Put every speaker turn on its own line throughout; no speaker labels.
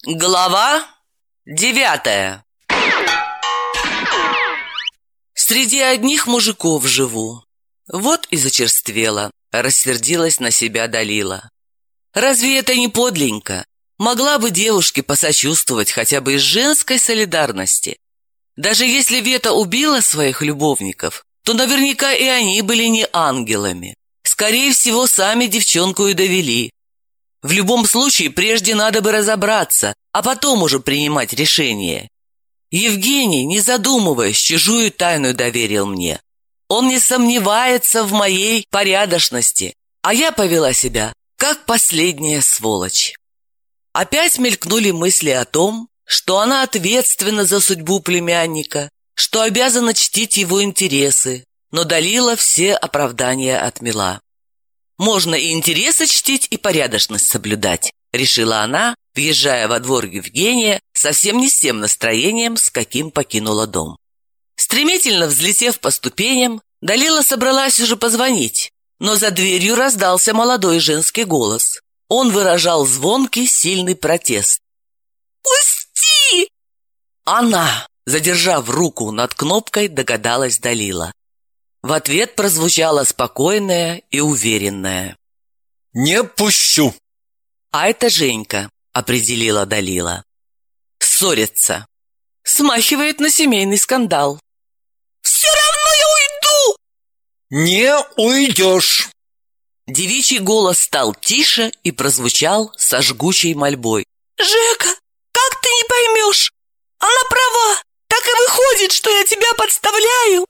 Глава 9. Среди одних мужиков живу. Вот и зачерствела, рассердилась на себя Далила. Разве это не подленько? Могла бы девушке посочувствовать хотя бы из женской солидарности. Даже если Вета убила своих любовников, то наверняка и они были не ангелами. Скорее всего, сами девчонку и довели. В любом случае, прежде надо бы разобраться, а потом уже принимать решение. Евгений, не задумываясь, чужую тайну доверил мне. Он не сомневается в моей порядочности, а я повела себя, как последняя сволочь. Опять мелькнули мысли о том, что она ответственна за судьбу племянника, что обязана чтить его интересы, но Далила все оправдания отмела. «Можно и интересы чтить, и порядочность соблюдать», — решила она, въезжая во двор Евгения совсем не с тем настроением, с каким покинула дом. Стремительно взлетев по ступеням, Далила собралась уже позвонить, но за дверью раздался молодой женский голос. Он выражал звонкий, сильный протест. «Пусти!» Она, задержав руку над кнопкой, догадалась Далила. В ответ прозвучало спокойное и уверенное:
«Не пущу!»
«А это Женька», — определила Далила. «Ссорятся. Смахивает на семейный скандал». «Все равно я уйду!»
«Не уйдешь!»
Девичий голос стал тише и прозвучал со жгучей мольбой. «Жека, как ты не поймешь? Она права. Так и выходит, что я тебя подставляю».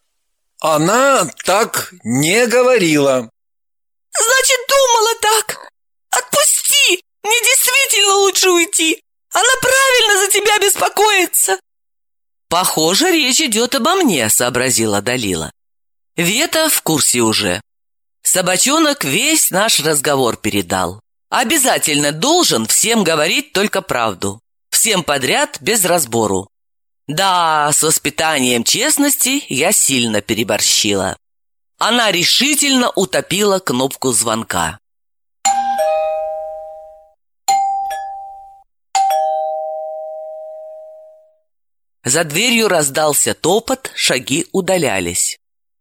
Она так не говорила.
«Значит, думала так. Отпусти! Мне действительно лучше уйти. Она правильно за тебя беспокоится». «Похоже, речь идет обо мне», — сообразила Далила. «Вета в курсе уже. Собачонок весь наш разговор передал. Обязательно должен всем говорить только правду. Всем подряд, без разбору. Да, с воспитанием честности я сильно переборщила». Она решительно утопила кнопку звонка. За дверью раздался топот, шаги удалялись.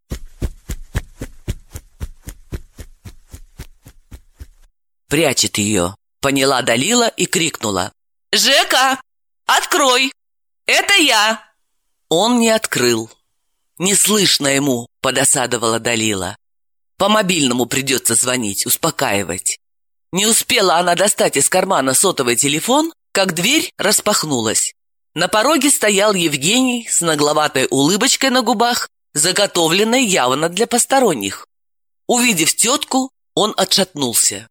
«Прячет ее», — поняла Далила и крикнула. «Жека, открой! Это я!» Он не открыл. «Не слышно ему», — подосадовала Далила. «По мобильному придется звонить, успокаивать». Не успела она достать из кармана сотовый телефон, как дверь распахнулась. На пороге стоял Евгений с нагловатой улыбочкой на губах, заготовленной явно для посторонних. Увидев тетку, он отшатнулся.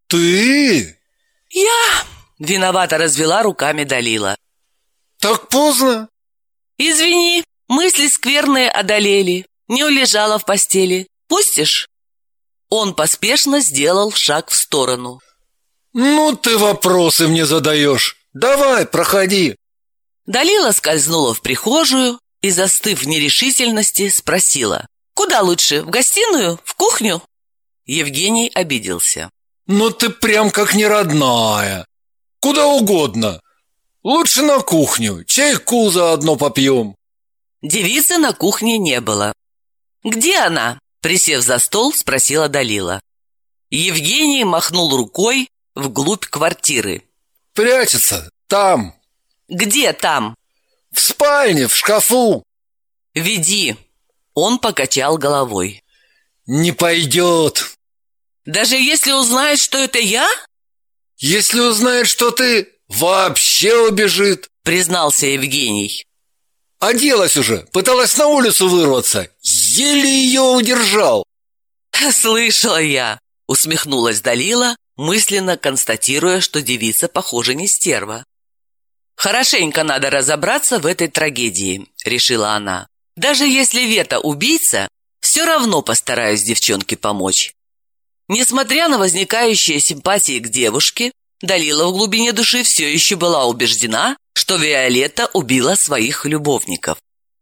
«Ты?»
«Я?» — виновато развела руками Далила.
«Так поздно?»
«Извини, мысли скверные одолели. Не улежала в постели. Пустишь?» Он поспешно сделал шаг в сторону.
«Ну ты вопросы мне задаешь. Давай, проходи».
Далила скользнула в прихожую и, застыв в нерешительности, спросила: «Куда лучше, в гостиную, в кухню?» Евгений обиделся.
«Ну ты прям как неродная. Куда угодно. Лучше на кухню, чайку заодно попьем».
Девицы на кухне не было. «Где она?» — присев за стол, спросила Далила. Евгений махнул рукой вглубь квартиры.
«Прячется там».
«Где там?»
«В спальне, в шкафу».
«Веди». Он покачал головой.
«Не пойдет».
«Даже если узнает, что это я?»
«Если узнает, что ты, вообще убежит», —
признался Евгений.
«Оделась уже, пыталась на улицу вырваться. Еле ее удержал».
«Слышала я», — усмехнулась Далила, мысленно констатируя, что девица, похоже, не стерва. «Хорошенько надо разобраться в этой трагедии», — решила она. «Даже если Вета убийца, все равно постараюсь девчонке помочь». Несмотря на возникающие симпатии к девушке, Далила в глубине души все еще была убеждена, что Виолетта убила своих любовников.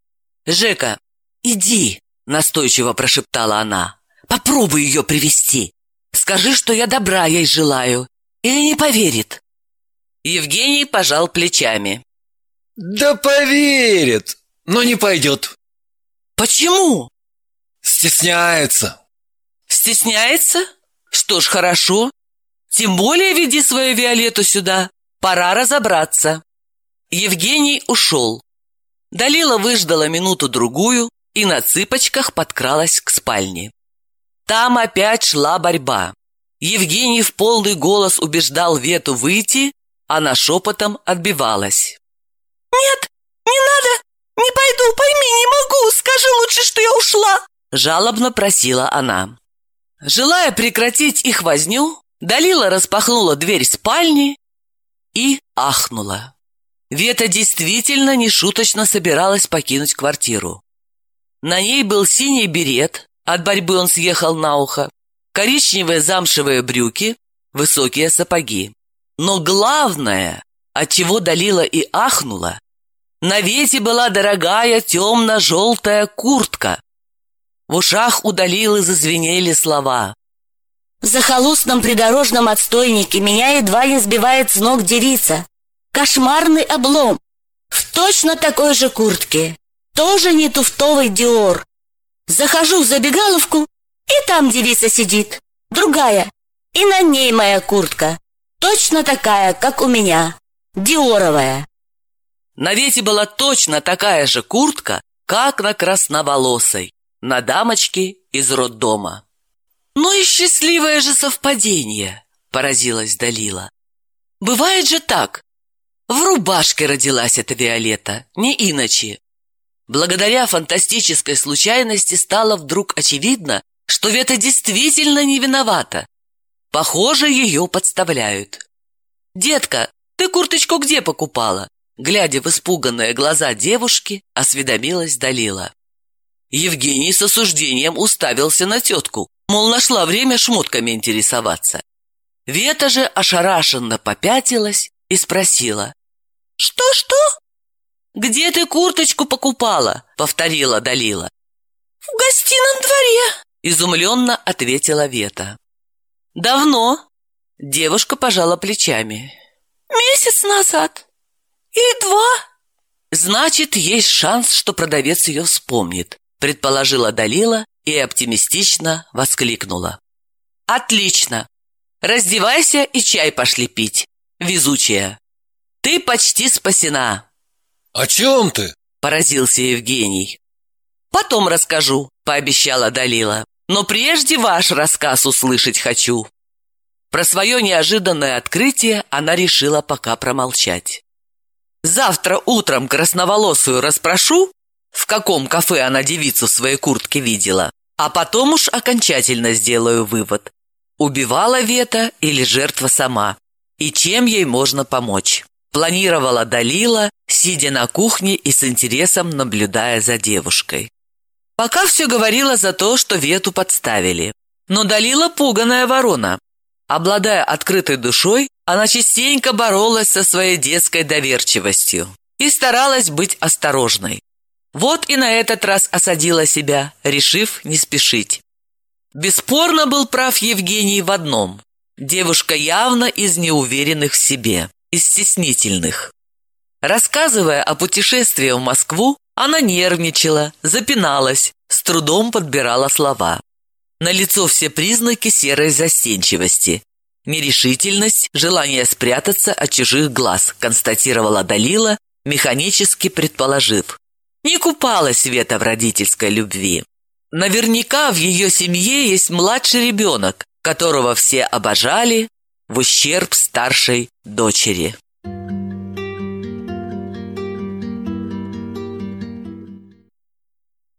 «Жека, иди», — настойчиво прошептала она. «Попробуй ее привести. Скажи, что я добра ей желаю, или не поверит». Евгений пожал плечами.
Да поверит, но не пойдет.
Почему?
Стесняется.
Стесняется? Что ж, хорошо. Тем более веди свою Виолетту сюда. Пора разобраться. Евгений ушел. Далила выждала минуту-другую и на цыпочках подкралась к спальне. Там опять шла борьба. Евгений в полный голос убеждал Вету выйти, она шепотом отбивалась. «Нет, не надо, не пойду, пойми, не могу, скажи лучше, что я ушла!» Жалобно просила она. Желая прекратить их возню, Далила распахнула дверь спальни и ахнула. Вета действительно нешуточно собиралась покинуть квартиру. На ней был синий берет, от борьбы он съехал на ухо, коричневые замшевые брюки, высокие сапоги. Но главное, отчего Далила и ахнула, на Вете была дорогая темно-желтая куртка. В ушах у Далилы зазвенели слова.
В захолустном придорожном отстойнике меня едва не сбивает с ног девица. Кошмарный облом. В точно такой же куртке. Тоже не туфтовый Диор. Захожу в забегаловку, и там девица сидит. Другая. И на ней моя куртка. Точно такая, как у меня. Диоровая.
На Вете была точно такая же куртка, как на красноволосой, на дамочке из роддома. «Ну и счастливое же совпадение!» – поразилась Далила. «Бывает же так. В рубашке родилась эта Виолетта, не иначе». Благодаря фантастической случайности стало вдруг очевидно, что Вета действительно не виновата. Похоже, ее подставляют. «Детка, ты курточку где покупала?» Глядя в испуганные глаза девушки, осведомилась Далила. Евгений с осуждением уставился на тетку, мол, нашла время шмотками интересоваться. Вета же ошарашенно попятилась и спросила. «Что-что?» «Где ты курточку покупала?» — повторила Далила. «В гостином дворе», — изумленно ответила Вета. «Давно?» — девушка пожала плечами. «Месяц назад. И 2. «Значит, есть шанс, что продавец ее вспомнит», — предположила Далила и оптимистично воскликнула. «Отлично! Раздевайся и чай пошли пить, везучая. Ты почти спасена».
«О чем ты?»
— поразился Евгений. «Потом расскажу», — пообещала Далила. «Но прежде ваш рассказ услышать хочу». Про свое неожиданное открытие она решила пока промолчать. «Завтра утром красноволосую расспрошу, в каком кафе она девицу в своей куртке видела, а потом уж окончательно сделаю вывод, убивала Вета или жертва сама, и чем ей можно помочь». Планировала Далила, сидя на кухне и с интересом наблюдая за девушкой. Пока все говорило за то, что Вету подставили. Но Далила пуганая ворона. Обладая открытой душой, она частенько боролась со своей детской доверчивостью и старалась быть осторожной. Вот и на этот раз осадила себя, решив не спешить. Бесспорно был прав Евгений в одном. Девушка явно из неуверенных в себе, из стеснительных. Рассказывая о путешествии в Москву, она нервничала, запиналась, с трудом подбирала слова. Налицо все признаки серой застенчивости. Нерешительность, желание спрятаться от чужих глаз, констатировала Далила, механически предположив. Не купалась Вета в родительской любви. Наверняка в ее семье есть младший ребенок, которого все обожали в ущерб старшей дочери.